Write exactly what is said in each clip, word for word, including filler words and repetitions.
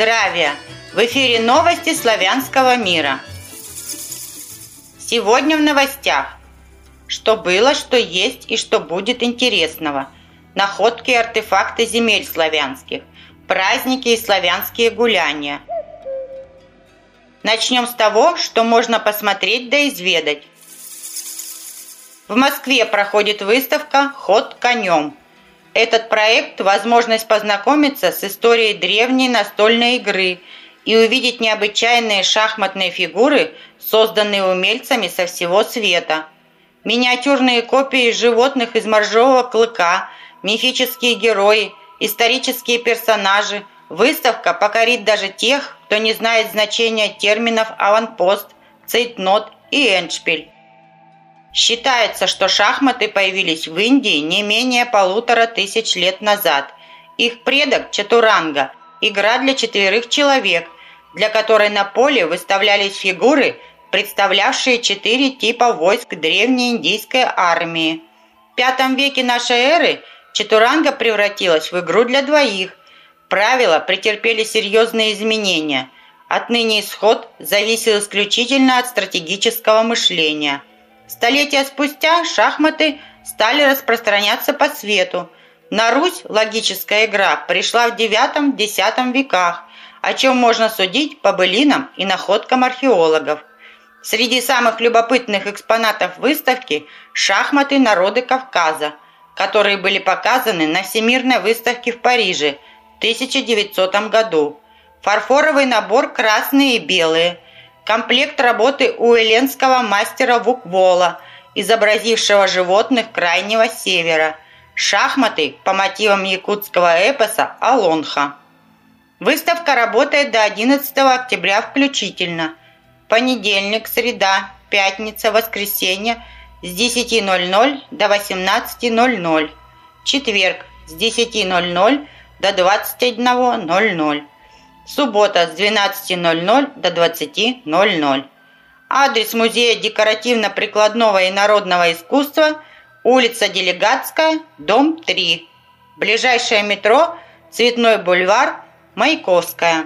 Здравия! В эфире новости славянского мира. Сегодня в новостях. Что было, что есть и что будет интересного. Находки и артефакты земель славянских. Праздники и славянские гуляния. Начнем с того, что можно посмотреть да изведать. В Москве проходит выставка «Ход конем». Этот проект – возможность познакомиться с историей древней настольной игры и увидеть необычайные шахматные фигуры, созданные умельцами со всего света. Миниатюрные копии животных из моржового клыка, мифические герои, исторические персонажи. Выставка покорит даже тех, кто не знает значения терминов «аванпост», «цейтнот» и «эндшпиль». Считается, что шахматы появились в Индии не менее полутора тысяч лет назад. Их предок чатуранга – игра для четверых человек, для которой на поле выставлялись фигуры, представлявшие четыре типа войск древней индийской армии. В пятом веке нашей эры чатуранга превратилась в игру для двоих. Правила претерпели серьезные изменения. Отныне исход зависел исключительно от стратегического мышления. Столетия спустя шахматы стали распространяться по свету. На Русь логическая игра пришла в девятом-десятом веках, о чем можно судить по былинам и находкам археологов. Среди самых любопытных экспонатов выставки – шахматы народы Кавказа, которые были показаны на Всемирной выставке в Париже в тысяча девятисотом году. Фарфоровый набор красные и белые. Комплект работы у эллинского мастера Вуквола, изобразившего животных Крайнего Севера. Шахматы по мотивам якутского эпоса «Алонха». Выставка работает до одиннадцатого октября включительно. Понедельник, среда, пятница, воскресенье с десяти ноль-ноль до восемнадцати ноль-ноль. Четверг с десяти ноль-ноль до двадцати одного ноль-ноль. Суббота с двенадцати ноль-ноль до двадцати ноль-ноль. Адрес Музея декоративно-прикладного и народного искусства, улица Делегатская, дом три. Ближайшее метро Цветной бульвар, Маяковская.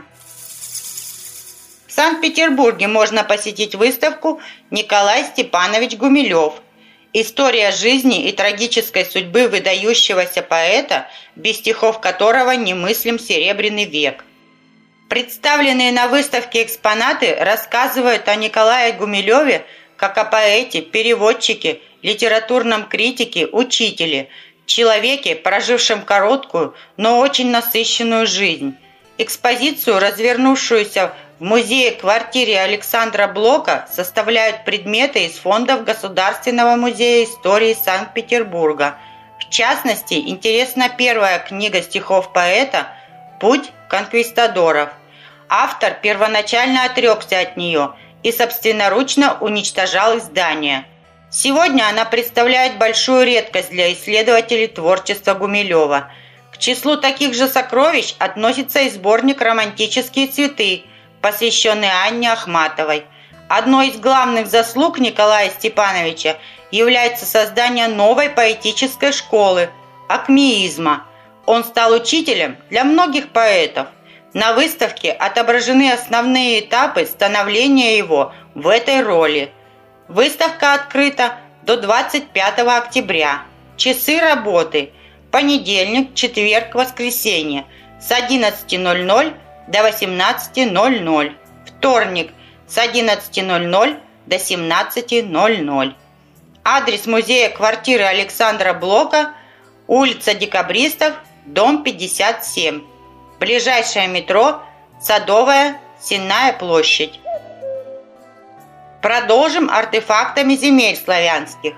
В Санкт-Петербурге можно посетить выставку «Николай Степанович Гумилев. История жизни и трагической судьбы выдающегося поэта, без стихов которого немыслим Серебряный век». Представленные на выставке экспонаты рассказывают о Николае Гумилеве как о поэте, переводчике, литературном критике, учителе, человеке, прожившем короткую, но очень насыщенную жизнь. Экспозицию, развернувшуюся в музее-квартире Александра Блока, составляют предметы из фондов Государственного музея истории Санкт-Петербурга. В частности, интересна первая книга стихов поэта «Путь конквистадоров». Автор первоначально отрекся от нее и собственноручно уничтожал издание. Сегодня она представляет большую редкость для исследователей творчества Гумилева. К числу таких же сокровищ относится и сборник «Романтические цветы», посвященный Анне Ахматовой. Одной из главных заслуг Николая Степановича является создание новой поэтической школы – акмеизма. Он стал учителем для многих поэтов. На выставке отображены основные этапы становления его в этой роли. Выставка открыта до двадцать пятого октября. Часы работы – понедельник, четверг, воскресенье с одиннадцати ноль-ноль до восемнадцати ноль-ноль. Вторник с одиннадцати ноль-ноль до семнадцати ноль-ноль. Адрес музея квартиры Александра Блока, улица Декабристов, дом пятьдесят семь. Ближайшее метро Садовая, Сенная площадь. Продолжим артефактами земель славянских.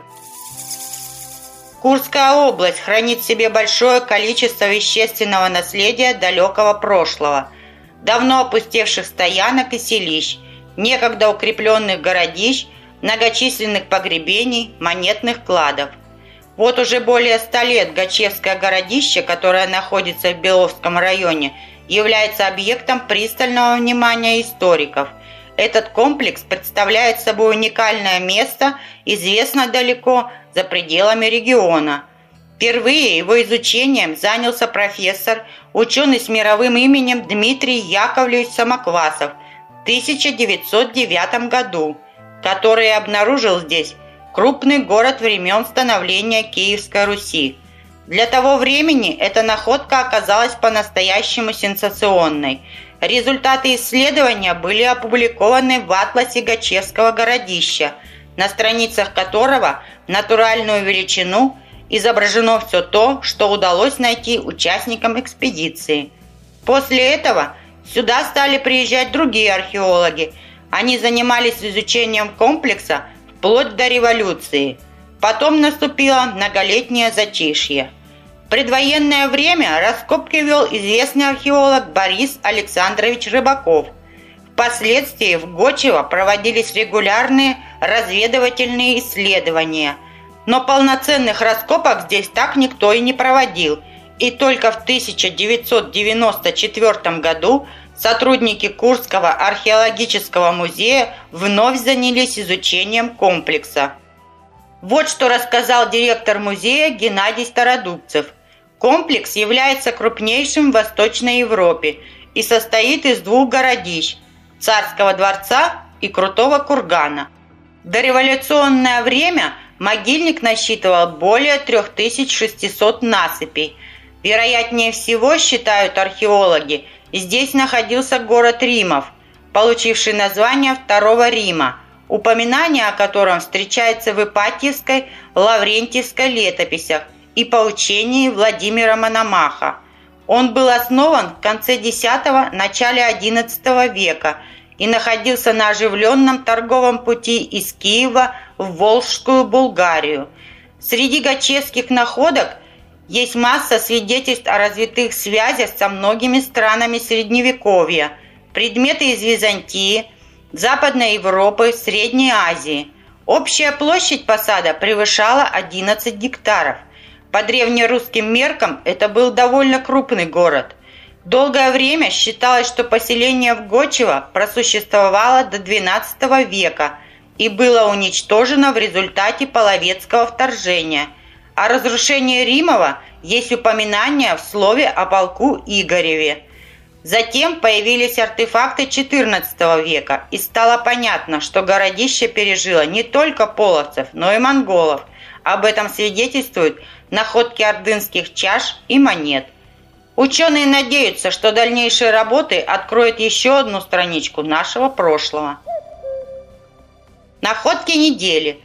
Курская область хранит в себе большое количество вещественного наследия далекого прошлого, давно опустевших стоянок и селищ, некогда укрепленных городищ, многочисленных погребений, монетных кладов. Вот уже более ста лет Гачевское городище, которое находится в Беловском районе, является объектом пристального внимания историков. Этот комплекс представляет собой уникальное место, известно далеко за пределами региона. Впервые его изучением занялся профессор, ученый с мировым именем Дмитрий Яковлевич Самоквасов в тысяча девятьсот девятом году, который обнаружил здесь крупный город времен становления Киевской Руси. Для того времени эта находка оказалась по-настоящему сенсационной. Результаты исследования были опубликованы в атласе Гачевского городища, на страницах которого в натуральную величину изображено все то, что удалось найти участникам экспедиции. После этого сюда стали приезжать другие археологи. Они занимались изучением комплекса вплоть до революции. Потом наступило многолетнее затишье. В предвоенное время раскопки вел известный археолог Борис Александрович Рыбаков. Впоследствии в Гочево проводились регулярные разведывательные исследования, но полноценных раскопок здесь так никто и не проводил, и только в тысяча девятьсот девяносто четвёртом году сотрудники Курского археологического музея вновь занялись изучением комплекса. Вот что рассказал директор музея Геннадий Стародубцев. Комплекс является крупнейшим в Восточной Европе и состоит из двух городищ – Царского дворца и Крутого кургана. В дореволюционное время могильник насчитывал более трёх тысяч шестисот насыпей. Вероятнее всего, считают археологи, здесь находился город Римов, получивший название Второго Рима, упоминание о котором встречается в Ипатьевской, Лаврентьевской летописях и по учении Владимира Мономаха. Он был основан в конце десятого – начале одиннадцатого века и находился на оживленном торговом пути из Киева в Волжскую Булгарию. Среди гачевских находок есть масса свидетельств о развитых связях со многими странами Средневековья, предметы из Византии, Западной Европы, Средней Азии. Общая площадь посада превышала одиннадцать гектаров. По древнерусским меркам это был довольно крупный город. Долгое время считалось, что поселение в Гочево просуществовало до двенадцатого века и было уничтожено в результате половецкого вторжения. О разрушении Римова есть упоминание в слове о полку Игореве. Затем появились артефакты четырнадцатого века, и стало понятно, что городище пережило не только половцев, но и монголов. Об этом свидетельствуют находки ордынских чаш и монет. Ученые надеются, что дальнейшие работы откроют еще одну страничку нашего прошлого. Находки недели.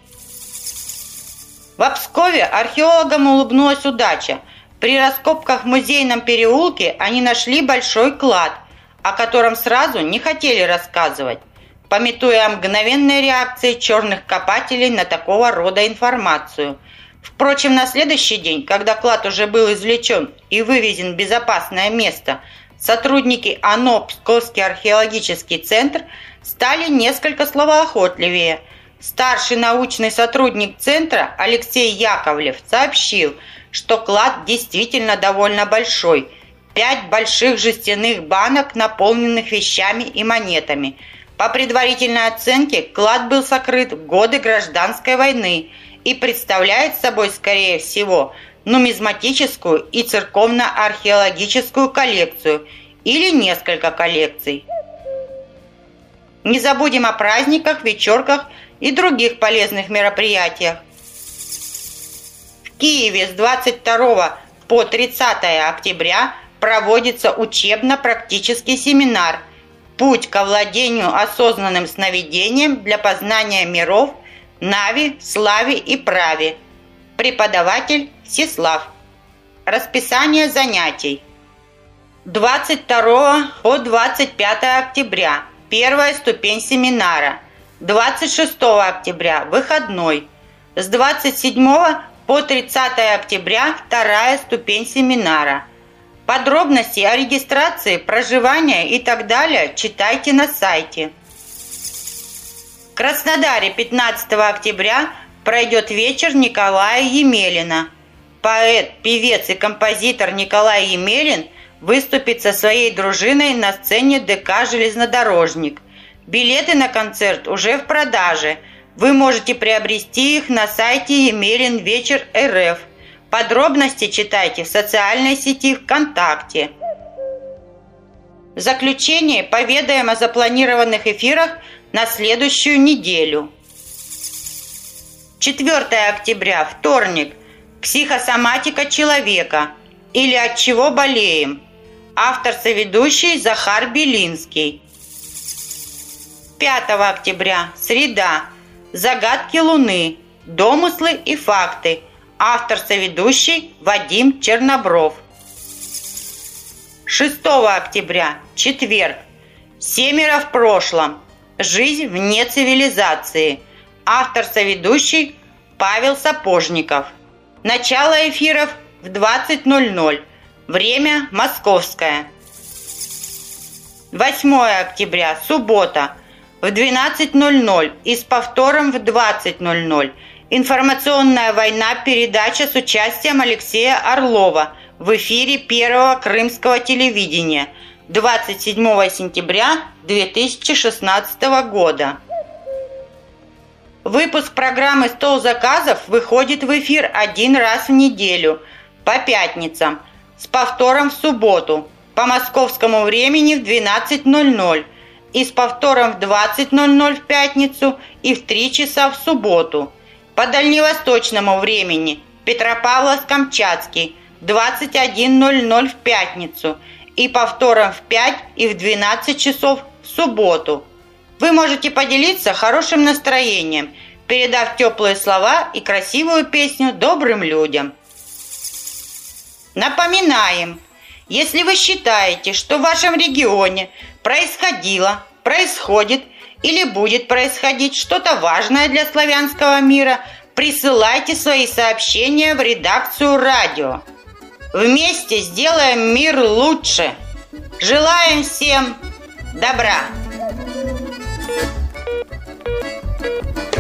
В Пскове археологам улыбнулась удача. При раскопках в музейном переулке они нашли большой клад, о котором сразу не хотели рассказывать, памятуя о мгновенной реакции черных копателей на такого рода информацию. Впрочем, на следующий день, когда клад уже был извлечен и вывезен в безопасное место, сотрудники ОНО «Псковский археологический центр» стали несколько словоохотливее. Старший научный сотрудник центра Алексей Яковлев сообщил, что клад действительно довольно большой – пять больших жестяных банок, наполненных вещами и монетами. По предварительной оценке, клад был сокрыт в годы Гражданской войны и представляет собой, скорее всего, нумизматическую и церковно-археологическую коллекцию или несколько коллекций. Не забудем о праздниках, вечерках и других полезных мероприятиях. В Киеве с двадцать второго по тридцатое октября проводится учебно-практический семинар «Путь к овладению осознанным сновидением для познания миров, Нави, Славе и Праве». Преподаватель Всеслав. Расписание занятий. двадцать второго по двадцать пятое октября. Первая ступень семинара. двадцать шестого октября. Выходной. С двадцать седьмого по тридцатое октября. Вторая ступень семинара. Подробности о регистрации, проживании и так далее читайте на сайте. В Краснодаре пятнадцатого октября пройдет вечер Николая Емелина. Поэт, певец и композитор Николай Емелин выступит со своей дружиной на сцене ДК «Железнодорожник». Билеты на концерт уже в продаже. Вы можете приобрести их на сайте Емелин Вечер РФ. Подробности читайте в социальной сети ВКонтакте. В заключение поведаем о запланированных эфирах на следующую неделю. четвёртое октября, вторник. Психосоматика человека или от чего болеем. Автор-соведущий Захар Белинский. пятого октября, среда. Загадки Луны. Домыслы и факты. Автор-соведущий Вадим Чернобров. шестого октября, четверг. Семеро в прошлом. Жизнь вне цивилизации. Автор-соведущий Павел Сапожников. Начало эфиров в двадцать ноль ноль. Время московское. восьмое октября, суббота. В двенадцать ноль ноль и с повтором в двадцать ноль ноль. Информационная война, передача с участием Алексея Орлова в эфире Первого крымского телевидения двадцать седьмого сентября две тысячи шестнадцатого года. Выпуск программы «Стол заказов» выходит в эфир один раз в неделю по пятницам с повтором в субботу по московскому времени в двенадцать ноль ноль и с повтором в двадцать ноль ноль в пятницу и в три часа в субботу. По дальневосточному времени Петропавловск-Камчатский двадцать один ноль ноль в пятницу и повтором в пять и в двенадцать часов в субботу. Вы можете поделиться хорошим настроением, передав теплые слова и красивую песню добрым людям. Напоминаем, если вы считаете, что в вашем регионе происходило, происходит или будет происходить что-то важное для славянского мира, присылайте свои сообщения в редакцию радио. Вместе сделаем мир лучше. Желаем всем добра.